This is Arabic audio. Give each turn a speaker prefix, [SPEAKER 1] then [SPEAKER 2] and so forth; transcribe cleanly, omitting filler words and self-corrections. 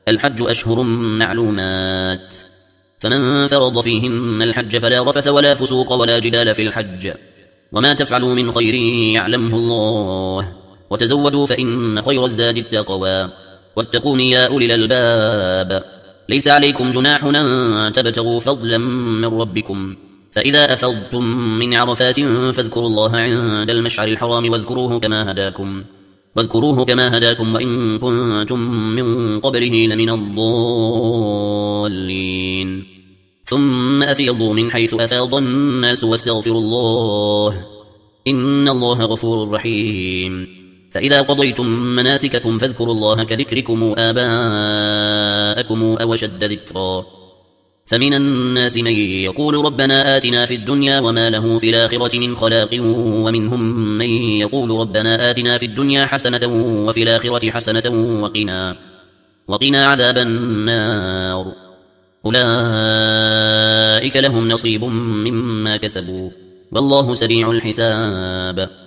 [SPEAKER 1] الحج أشهر معلومات، فمن فرض فيهن الحج فلا رفث ولا فسوق ولا جدال في الحج، وما تفعلوا من خير يعلمه الله، وتزودوا فإن خير الزاد التقوى، واتقون يا أولي الألباب. ليس عليكم جناح أن تبتغوا فضلا من ربكم، فإذا أفضتم من عرفات فاذكروا الله عند المشعر الحرام واذكروه كما هداكم وإن كنتم من قبله لمن الضالين. ثم أفيضوا من حيث أفاض الناس واستغفروا الله إن الله غفور رحيم. فإذا قضيتم مناسككم فاذكروا الله كذكركم آباءكم أو أشد ذكرا. فمن الناس من يقول ربنا آتنا في الدنيا وما له في الآخرة من خلاق، ومنهم من يقول ربنا آتنا في الدنيا حسنة وفي الآخرة حسنة وقنا عذاب النار. أولئك لهم نصيب مما كسبوا والله سريع الحساب.